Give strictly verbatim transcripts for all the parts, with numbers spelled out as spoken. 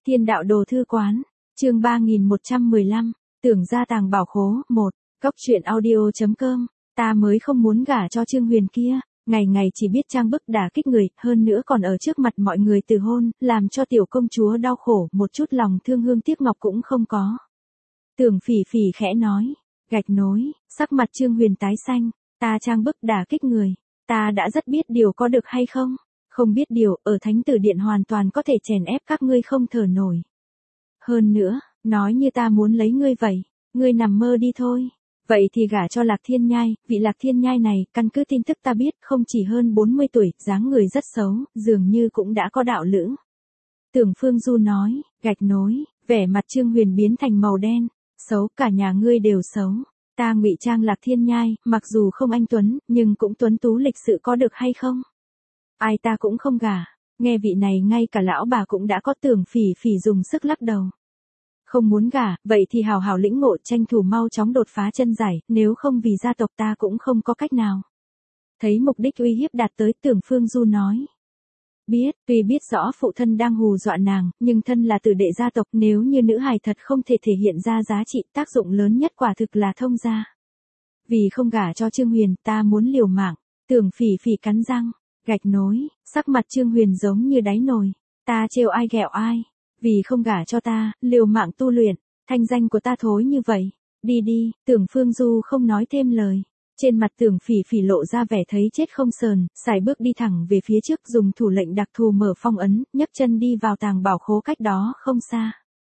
Thiên đạo đồ thư quán, chương ba nghìn một trăm mười lăm, tưởng ra tàng bảo khố, một, cốc truyện audio.com, ta mới không muốn gả cho Trương Huyền kia, ngày ngày chỉ biết trang bức đả kích người, hơn nữa còn ở trước mặt mọi người từ hôn, làm cho tiểu công chúa đau khổ, một chút lòng thương hương tiếc ngọc cũng không có. Tưởng Phỉ Phỉ khẽ nói, gạch nối, sắc mặt Trương Huyền tái xanh, ta trang bức đả kích người, ta đã rất biết điều có được hay không? Không biết điều, ở Thánh Tử Điện hoàn toàn có thể chèn ép các ngươi không thở nổi. Hơn nữa, nói như ta muốn lấy ngươi vậy, ngươi nằm mơ đi thôi. Vậy thì gả cho Lạc Thiên Nhai, vị Lạc Thiên Nhai này, căn cứ tin tức ta biết, không chỉ hơn bốn mươi tuổi, dáng người rất xấu, dường như cũng đã có đạo lữ. Tưởng Phương Du nói, gạch nối, vẻ mặt Trương Huyền biến thành màu đen, xấu, cả nhà ngươi đều xấu. Ta ngụy trang Lạc Thiên Nhai, mặc dù không anh tuấn, nhưng cũng tuấn tú lịch sự có được hay không? Ai ta cũng không gả. Nghe vị này ngay cả lão bà cũng đã có. Tưởng Phỉ Phỉ dùng sức lắc đầu. Không muốn gả, vậy thì hào hào lĩnh ngộ, tranh thủ mau chóng đột phá chân giải, nếu không vì gia tộc ta cũng không có cách nào. Thấy mục đích uy hiếp đạt tới, Tưởng Phương Du nói. Biết, tuy biết rõ phụ thân đang hù dọa nàng, nhưng thân là tử đệ gia tộc, nếu như nữ hài thật không thể thể hiện ra giá trị, tác dụng lớn nhất quả thực là thông gia. Vì không gả cho Trương Huyền, ta muốn liều mạng. Tưởng Phỉ Phỉ cắn răng, gạch nối, sắc mặt Trương Huyền giống như đáy nồi. Ta trêu ai ghẹo ai, vì không gả cho ta, liều mạng tu luyện, thanh danh của ta thối như vậy. Đi đi, Tưởng Phương Du không nói thêm lời. Trên mặt Tưởng Phỉ Phỉ lộ ra vẻ thấy chết không sờn, sải bước đi thẳng về phía trước, dùng thủ lệnh đặc thù mở phong ấn, nhấc chân đi vào tàng bảo khố cách đó không xa.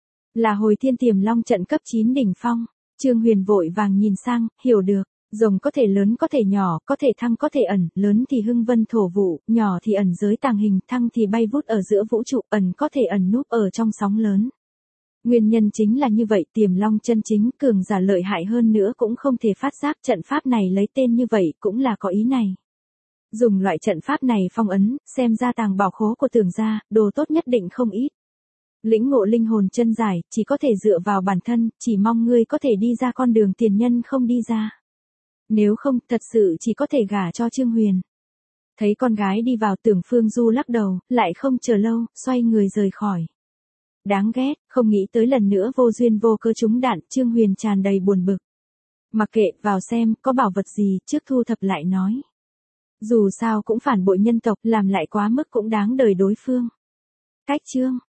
Là Hồi Thiên Tiềm Long trận cấp chín đỉnh phong. Trương Huyền vội vàng nhìn sang, hiểu được. Rồng có thể lớn có thể nhỏ, có thể thăng có thể ẩn, lớn thì hưng vân thổ vụ, nhỏ thì ẩn giới tàng hình, thăng thì bay vút ở giữa vũ trụ, ẩn có thể ẩn núp ở trong sóng lớn. Nguyên nhân chính là như vậy, Tiềm Long chân chính, cường giả lợi hại hơn nữa cũng không thể phát giác. Trận pháp này lấy tên như vậy cũng là có ý này. Dùng loại trận pháp này phong ấn, xem ra tàng bảo khố của Tưởng gia, đồ tốt nhất định không ít. Lĩnh ngộ linh hồn chân giải, chỉ có thể dựa vào bản thân, chỉ mong ngươi có thể đi ra con đường tiền nhân không đi ra. Nếu không, thật sự chỉ có thể gả cho Trương Huyền. Thấy con gái đi vào, Tưởng Phương Du lắc đầu, lại không chờ lâu, xoay người rời khỏi. Đáng ghét, không nghĩ tới lần nữa vô duyên vô cớ trúng đạn, Trương Huyền tràn đầy buồn bực. Mặc kệ, vào xem, có bảo vật gì, trước thu thập lại nói. Dù sao cũng phản bội nhân tộc, làm lại quá mức cũng đáng đời đối phương. Cách chương.